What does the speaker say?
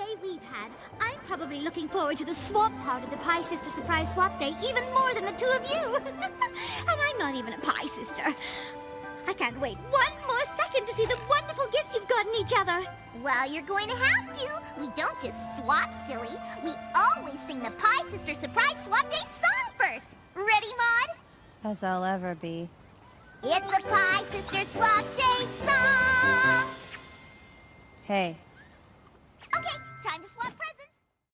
day we've had, I'm probably looking forward to the swap part of the Pie Sister Surprise Swap Day even more than the two of you. And I'm not even a Pie Sister. I can't wait one more second to see the wonderful gifts you've gotten each other. Well, you're going to have to. We don't just swap, silly. We always sing the Pie Sister Surprise Swap Day song first. Ready, Maud? As I'll ever be. It's the Pie Sister Swap Day song! Hey,